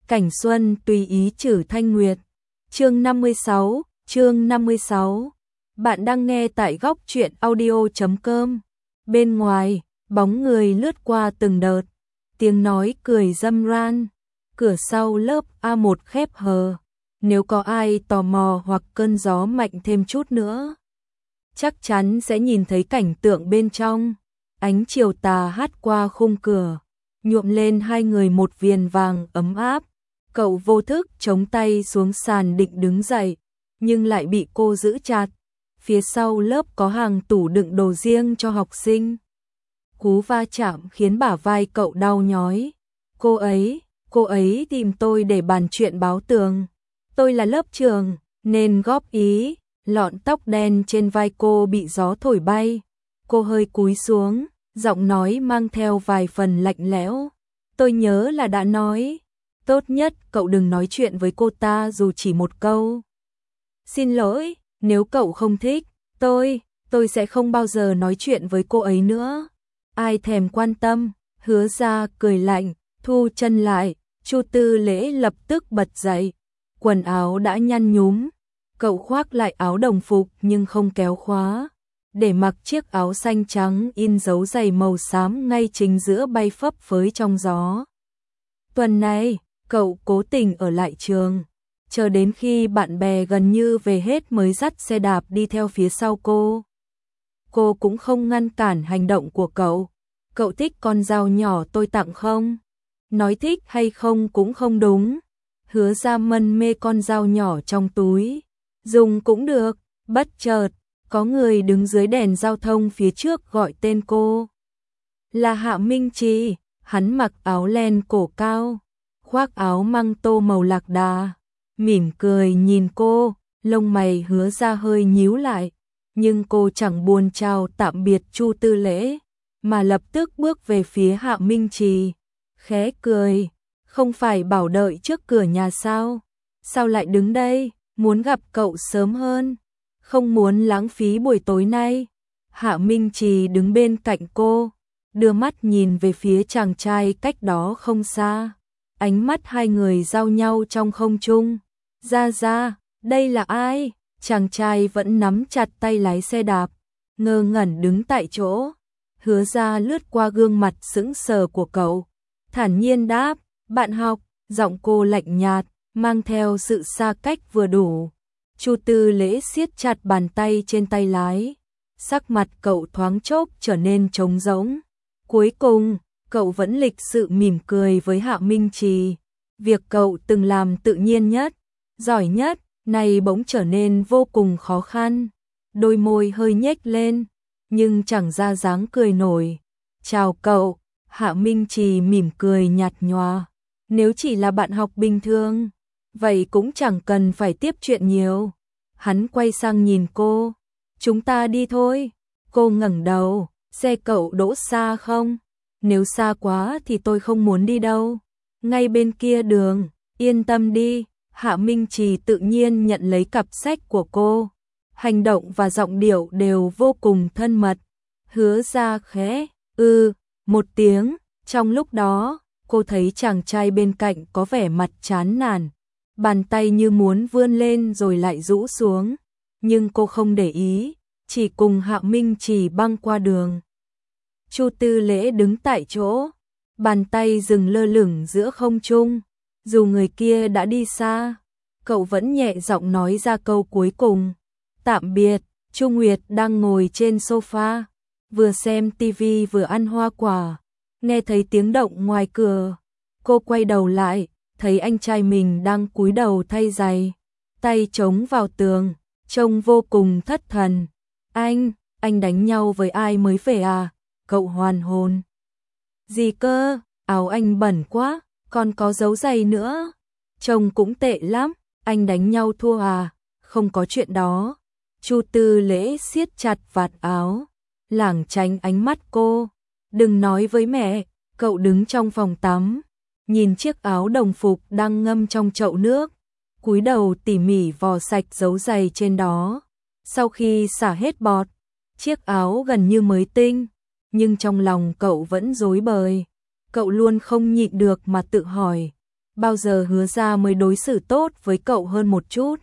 Cảnh xuân tùy ý trừ thanh nguyệt. Chương 56. Bạn đang nghe tại góc truyện audio.com. Bên ngoài, bóng người lướt qua từng đợt, tiếng nói cười râm ran. Cửa sau lớp A1 khép hờ. Nếu có ai tò mò hoặc cơn gió mạnh thêm chút nữa, chắc chắn sẽ nhìn thấy cảnh tượng bên trong. Ánh chiều tà hắt qua khung cửa, nhuộm lên hai người một viền vàng ấm áp. Cậu vô thức chống tay xuống sàn định đứng dậy, nhưng lại bị cô giữ chặt. Phía sau lớp có hàng tủ đựng đồ riêng cho học sinh. Cú va chạm khiến bả vai cậu đau nhói. Cô ấy tìm tôi để bàn chuyện báo tường. Tôi là lớp trưởng, nên góp ý. Lọn tóc đen trên vai cô bị gió thổi bay. Cô hơi cúi xuống, giọng nói mang theo vài phần lạnh lẽo. Tôi nhớ là đã nói, tốt nhất cậu đừng nói chuyện với cô ta dù chỉ một câu. Xin lỗi, nếu cậu không thích, tôi sẽ không bao giờ nói chuyện với cô ấy nữa. Ai thèm quan tâm. Hứa Ra cười lạnh, thu chân lại. Chu Tư Lễ lập tức bật dậy. Quần áo đã nhăn nhúm. Cậu khoác lại áo đồng phục nhưng không kéo khóa, để mặc chiếc áo xanh trắng in dấu giày màu xám ngay chính giữa bay phấp phới trong gió. Tuần này, cậu cố tình ở lại trường, chờ đến khi bạn bè gần như về hết mới dắt xe đạp đi theo phía sau cô. Cô cũng không ngăn cản hành động của cậu. Cậu thích con dao nhỏ tôi tặng không? Nói thích hay không cũng không đúng. Hứa Ra mân mê con dao nhỏ trong túi. Dùng cũng được. Bất chợt, có người đứng dưới đèn giao thông phía trước gọi tên cô. Là Hạ Minh Trì. Hắn mặc áo len cổ cao, khoác áo măng tô màu lạc đà, mỉm cười nhìn cô. Lông mày Hứa Ra hơi nhíu lại, nhưng cô chẳng buồn chào tạm biệt Chu Tư Lễ, mà lập tức bước về phía Hạ Minh Trì, khẽ cười. Không phải bảo đợi trước cửa nhà sao? Sao lại đứng đây? Muốn gặp cậu sớm hơn, không muốn lãng phí buổi tối nay. Hạ Minh Trì đứng bên cạnh cô, đưa mắt nhìn về phía chàng trai cách đó không xa. Ánh mắt hai người giao nhau trong không trung. Ra, đây là ai? Chàng trai vẫn nắm chặt tay lái xe đạp, ngơ ngẩn đứng tại chỗ. Hứa Ra lướt qua gương mặt sững sờ của cậu, thản nhiên đáp, bạn học. Giọng cô lạnh nhạt, mang theo sự xa cách vừa đủ. Chu Tư Lễ siết chặt bàn tay trên tay lái. Sắc mặt cậu thoáng chốc trở nên trống rỗng. Cuối cùng, cậu vẫn lịch sự mỉm cười với Hạ Minh Trì. Việc cậu từng làm tự nhiên nhất, giỏi nhất, này bỗng trở nên vô cùng khó khăn. Đôi môi hơi nhếch lên, nhưng chẳng ra dáng cười nổi. Chào cậu. Hạ Minh Trì mỉm cười nhạt nhòa. Nếu chỉ là bạn học bình thường, vậy cũng chẳng cần phải tiếp chuyện nhiều. Hắn quay sang nhìn cô. Chúng ta đi thôi. Cô ngẩng đầu. Xe cậu đỗ xa không? Nếu xa quá thì tôi không muốn đi đâu. Ngay bên kia đường. Yên tâm đi. Hạ Minh Trì tự nhiên nhận lấy cặp sách của cô. Hành động và giọng điệu đều vô cùng thân mật. Hứa Ra khẽ một tiếng. Trong lúc đó, cô thấy chàng trai bên cạnh có vẻ mặt chán nản, bàn tay như muốn vươn lên rồi lại rũ xuống, nhưng cô không để ý, chỉ cùng Hạ Minh Trì băng qua đường. Chu Tư Lễ đứng tại chỗ, bàn tay dừng lơ lửng giữa không trung. Dù người kia đã đi xa, cậu vẫn nhẹ giọng nói ra câu cuối cùng. Tạm biệt. Chu Nguyệt đang ngồi trên sofa, vừa xem tivi vừa ăn hoa quả. Nghe thấy tiếng động ngoài cửa, cô quay đầu lại, thấy anh trai mình đang cúi đầu thay giày, tay chống vào tường, trông vô cùng thất thần. Anh đánh nhau với ai mới về à? Cậu hoàn hồn. Gì cơ? Áo anh bẩn quá, còn có dấu giày nữa. Trông cũng tệ lắm, anh đánh nhau thua à? Không có chuyện đó. Chu Tư Lễ siết chặt vạt áo, lảng tránh ánh mắt cô. Đừng nói với mẹ. Cậu đứng trong phòng tắm, nhìn chiếc áo đồng phục đang ngâm trong chậu nước, cúi đầu tỉ mỉ vò sạch dấu giày trên đó. Sau khi xả hết bọt, chiếc áo gần như mới tinh, nhưng trong lòng cậu vẫn rối bời. Cậu luôn không nhịn được mà tự hỏi, bao giờ Hứa ra mới đối xử tốt với cậu hơn một chút.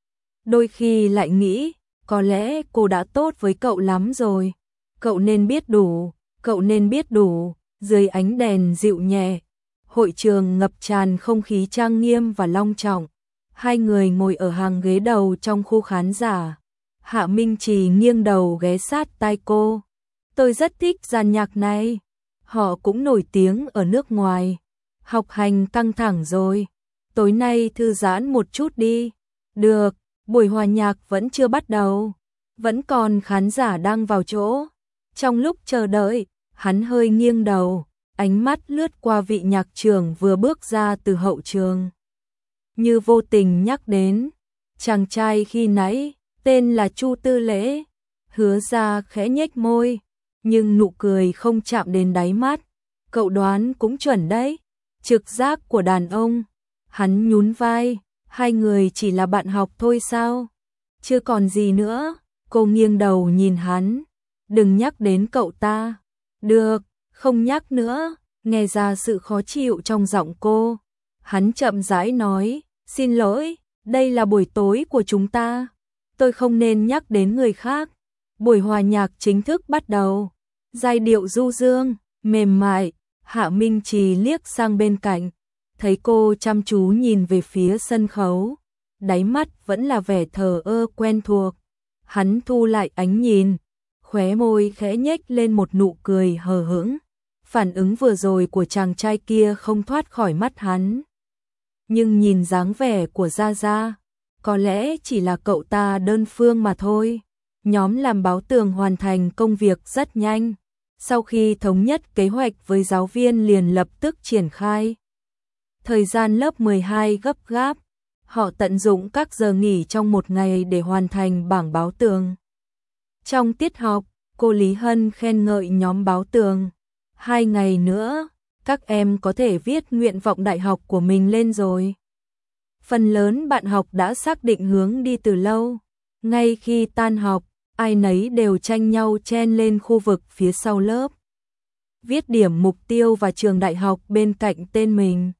Đôi khi lại nghĩ, có lẽ cô đã tốt với cậu lắm rồi. Cậu nên biết đủ, cậu nên biết đủ. Dưới ánh đèn dịu nhẹ, hội trường ngập tràn không khí trang nghiêm và long trọng. Hai người ngồi ở hàng ghế đầu trong khu khán giả. Hạ Minh Trì nghiêng đầu ghé sát tai cô. Tôi rất thích dàn nhạc này. Họ cũng nổi tiếng ở nước ngoài. Học hành căng thẳng rồi. Tối nay thư giãn một chút đi. Được, buổi hòa nhạc vẫn chưa bắt đầu. Vẫn còn khán giả đang vào chỗ. Trong lúc chờ đợi, hắn hơi nghiêng đầu, ánh mắt lướt qua vị nhạc trưởng vừa bước ra từ hậu trường. Như vô tình nhắc đến, chàng trai khi nãy, tên là Chu Tư Lễ. Hứa ra khẽ nhếch môi, nhưng nụ cười không chạm đến đáy mắt. Cậu đoán cũng chuẩn đấy, trực giác của đàn ông. Hắn nhún vai, hai người chỉ là bạn học thôi sao? Chưa còn gì nữa, cô nghiêng đầu nhìn hắn. Đừng nhắc đến cậu ta. Được, không nhắc nữa, nghe ra sự khó chịu trong giọng cô. Hắn chậm rãi nói, xin lỗi, đây là buổi tối của chúng ta. Tôi không nên nhắc đến người khác. Buổi hòa nhạc chính thức bắt đầu. Giai điệu du dương, mềm mại. Hạ Minh Trì liếc sang bên cạnh, thấy cô chăm chú nhìn về phía sân khấu. Đáy mắt vẫn là vẻ thờ ơ quen thuộc. Hắn thu lại ánh nhìn, khóe môi khẽ nhếch lên một nụ cười hờ hững. Phản ứng vừa rồi của chàng trai kia không thoát khỏi mắt hắn. Nhưng nhìn dáng vẻ của Gia Gia, có lẽ chỉ là cậu ta đơn phương mà thôi. Nhóm làm báo tường hoàn thành công việc rất nhanh. Sau khi thống nhất kế hoạch với giáo viên liền lập tức triển khai. Thời gian lớp 12 gấp gáp, họ tận dụng các giờ nghỉ trong một ngày để hoàn thành bảng báo tường. Trong tiết học, cô Lý Hân khen ngợi nhóm báo tường. 2 ngày nữa, các em có thể viết nguyện vọng đại học của mình lên rồi. Phần lớn bạn học đã xác định hướng đi từ lâu. Ngay khi tan học, ai nấy đều tranh nhau chen lên khu vực phía sau lớp. Viết điểm mục tiêu và trường đại học bên cạnh tên mình.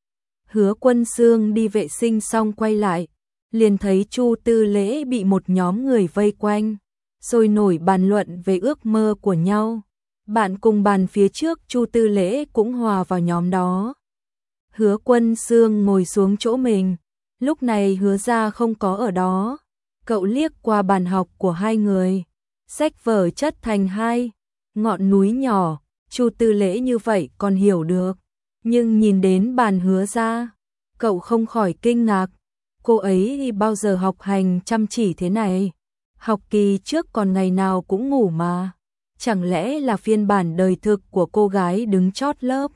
Hứa Quân Xương đi vệ sinh xong quay lại, liền thấy Chu Tư Lễ bị một nhóm người vây quanh, sôi nổi bàn luận về ước mơ của nhau. Bạn cùng bàn phía trước Chu Tư Lễ cũng hòa vào nhóm đó. Hứa Quân Xương ngồi xuống chỗ mình, lúc này Hứa Ra không có ở đó. Cậu liếc qua bàn học của hai người, sách vở chất thành hai ngọn núi nhỏ. Chu Tư Lễ như vậy còn hiểu được, nhưng nhìn đến bàn Hứa Ra, cậu không khỏi kinh ngạc. Cô ấy bao giờ học hành chăm chỉ thế này? Học kỳ trước còn ngày nào cũng ngủ mà. Chẳng lẽ là phiên bản đời thực của cô gái đứng chót lớp?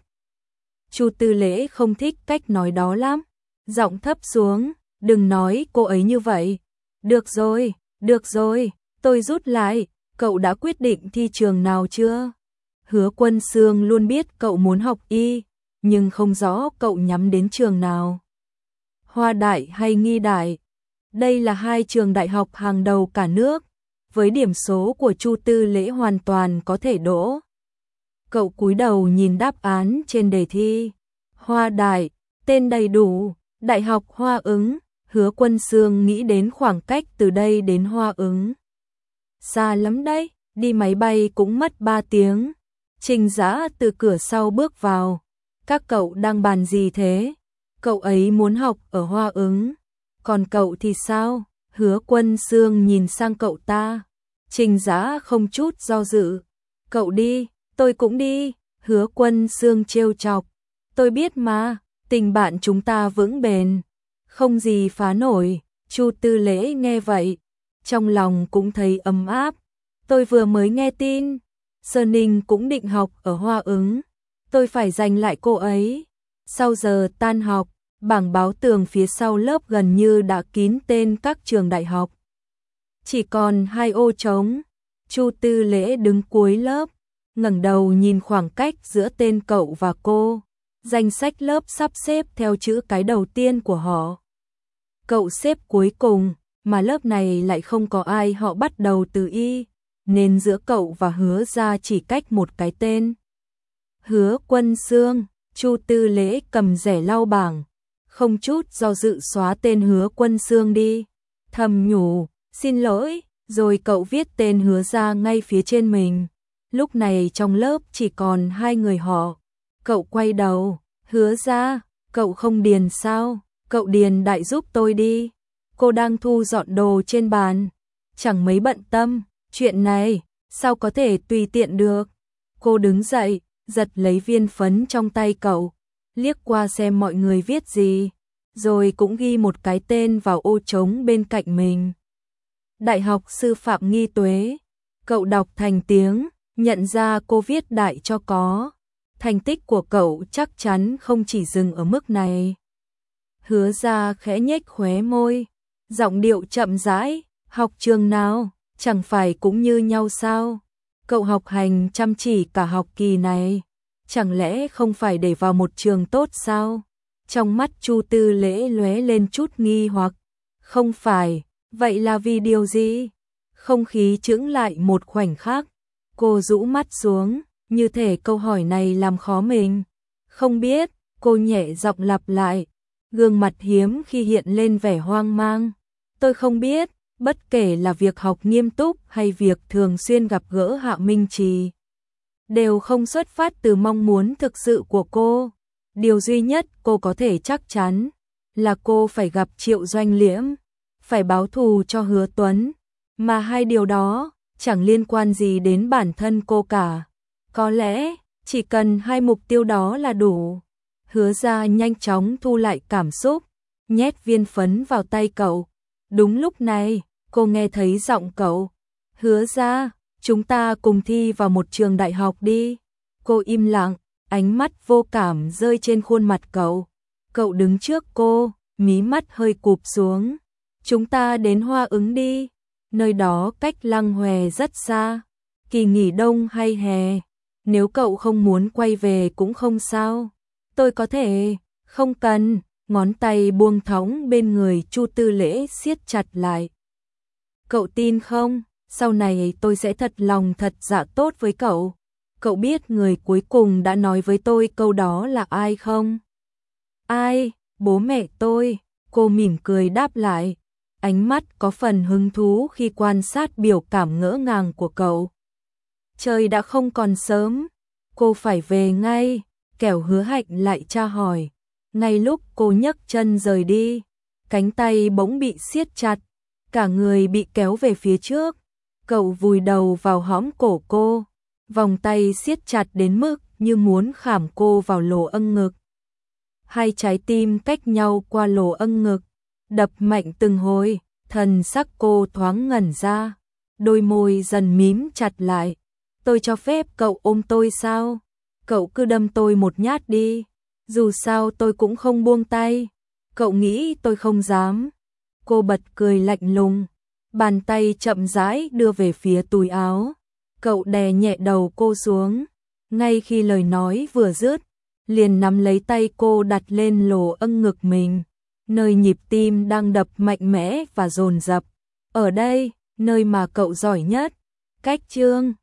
Chu Tư Lễ không thích cách nói đó lắm, giọng thấp xuống, đừng nói cô ấy như vậy. Được rồi, tôi rút lại, cậu đã quyết định thi trường nào chưa? Hứa Quân Xương luôn biết cậu muốn học y, nhưng không rõ cậu nhắm đến trường nào. Hoa Đại hay Nghi Đại? Đây là hai trường đại học hàng đầu cả nước, với điểm số của Chu Tư Lễ hoàn toàn có thể đỗ. Cậu cúi đầu nhìn đáp án trên đề thi. Hoa Đại, tên đầy đủ, Đại học Hoa Ứng. Hứa Quân Xương nghĩ đến khoảng cách từ đây đến Hoa Ứng. Xa lắm đấy, đi máy bay cũng mất 3 tiếng. Trình Dã từ cửa sau bước vào. Các cậu đang bàn gì thế? Cậu ấy muốn học ở Hoa Ứng. Còn cậu thì sao? Hứa Quân Xương nhìn sang cậu ta. Trình Dã không chút do dự. Cậu đi, tôi cũng đi. Hứa Quân Xương trêu chọc. Tôi biết mà, tình bạn chúng ta vững bền, không gì phá nổi. Chu Tư Lễ nghe vậy, trong lòng cũng thấy ấm áp. Tôi vừa mới nghe tin, Sơn Ninh cũng định học ở Hoa Ứng. Tôi phải giành lại cô ấy. Sau giờ tan học, bảng báo tường phía sau lớp gần như đã kín tên các trường đại học. Chỉ còn 2 ô trống. Chu Tư Lễ đứng cuối lớp, ngẩng đầu nhìn khoảng cách giữa tên cậu và cô. Danh sách lớp sắp xếp theo chữ cái đầu tiên của họ. Cậu xếp cuối cùng, mà lớp này lại không có ai họ bắt đầu từ Y, nên giữa cậu và Hứa Ra chỉ cách một cái tên. Hứa Quân Xương. Chu Tư Lễ cầm rẻ lau bảng, không chút do dự xóa tên Hứa Quân Xương đi. Thầm nhủ, xin lỗi, rồi cậu viết tên Hứa ra ngay phía trên mình. Lúc này trong lớp chỉ còn 2 người họ. Cậu quay đầu, Hứa ra, cậu không điền sao? Cậu điền đại giúp tôi đi. Cô đang thu dọn đồ trên bàn, chẳng mấy bận tâm, chuyện này, sao có thể tùy tiện được. Cô đứng dậy, giật lấy viên phấn trong tay cậu, liếc qua xem mọi người viết gì, rồi cũng ghi một cái tên vào ô trống bên cạnh mình. Đại học Sư phạm Nghi Tuế. Cậu đọc thành tiếng, nhận ra cô viết đại cho có. Thành tích của cậu chắc chắn không chỉ dừng ở mức này. Hứa ra khẽ nhếch khóe môi, giọng điệu chậm rãi, học trường nào, chẳng phải cũng như nhau sao? Cậu học hành chăm chỉ cả học kỳ này, chẳng lẽ không phải để vào một trường tốt sao? Trong mắt Chu Tư Lễ lóe lên chút nghi hoặc. Không phải, vậy là vì điều gì? Không khí chững lại một khoảnh khắc, cô rũ mắt xuống, như thể câu hỏi này làm khó mình. Không biết, cô nhẹ giọng lặp lại, gương mặt hiếm khi hiện lên vẻ hoang mang. Tôi không biết, bất kể là việc học nghiêm túc hay việc thường xuyên gặp gỡ Hạ Minh Trì, đều không xuất phát từ mong muốn thực sự của cô. Điều duy nhất cô có thể chắc chắn là cô phải gặp Triệu Doanh Liễm, phải báo thù cho Hứa Tuấn, mà hai điều đó chẳng liên quan gì đến bản thân cô cả. Có lẽ chỉ cần hai mục tiêu đó là đủ. Hứa ra nhanh chóng thu lại cảm xúc, nhét viên phấn vào tay cậu. Đúng lúc này, cô nghe thấy giọng cậu. Hứa ra, chúng ta cùng thi vào một trường đại học đi. Cô im lặng, ánh mắt vô cảm rơi trên khuôn mặt cậu. Cậu đứng trước cô, mí mắt hơi cụp xuống. Chúng ta đến Hoa Ứng đi. Nơi đó cách Lăng Hòe rất xa. Kỳ nghỉ đông hay hè, nếu cậu không muốn quay về cũng không sao. Tôi có thể, không cần. Ngón tay buông thõng bên người Chu Tư Lễ siết chặt lại. Cậu tin không? Sau này tôi sẽ thật lòng thật dạ tốt với cậu. Cậu biết người cuối cùng đã nói với tôi câu đó là ai không? Ai? Bố mẹ tôi. Cô mỉm cười đáp lại. Ánh mắt có phần hứng thú khi quan sát biểu cảm ngỡ ngàng của cậu. Trời đã không còn sớm. Cô phải về ngay. Kẻo Hứa Hạnh lại tra hỏi. Ngay lúc cô nhấc chân rời đi, cánh tay bỗng bị siết chặt, cả người bị kéo về phía trước. Cậu vùi đầu vào hõm cổ cô, vòng tay siết chặt đến mức như muốn khảm cô vào lỗ âng ngực. Hai trái tim cách nhau qua lỗ âng ngực, đập mạnh từng hồi, thần sắc cô thoáng ngẩn ra, đôi môi dần mím chặt lại. Tôi cho phép cậu ôm tôi sao? Cậu cứ đâm tôi một nhát đi. Dù sao tôi cũng không buông tay. Cậu nghĩ tôi không dám. Cô bật cười lạnh lùng, bàn tay chậm rãi đưa về phía túi áo. Cậu đè nhẹ đầu cô xuống. Ngay khi lời nói vừa dứt, liền nắm lấy tay cô đặt lên lỗ âng ngực mình, nơi nhịp tim đang đập mạnh mẽ và dồn dập. Ở đây, nơi mà cậu giỏi nhất. Cách chương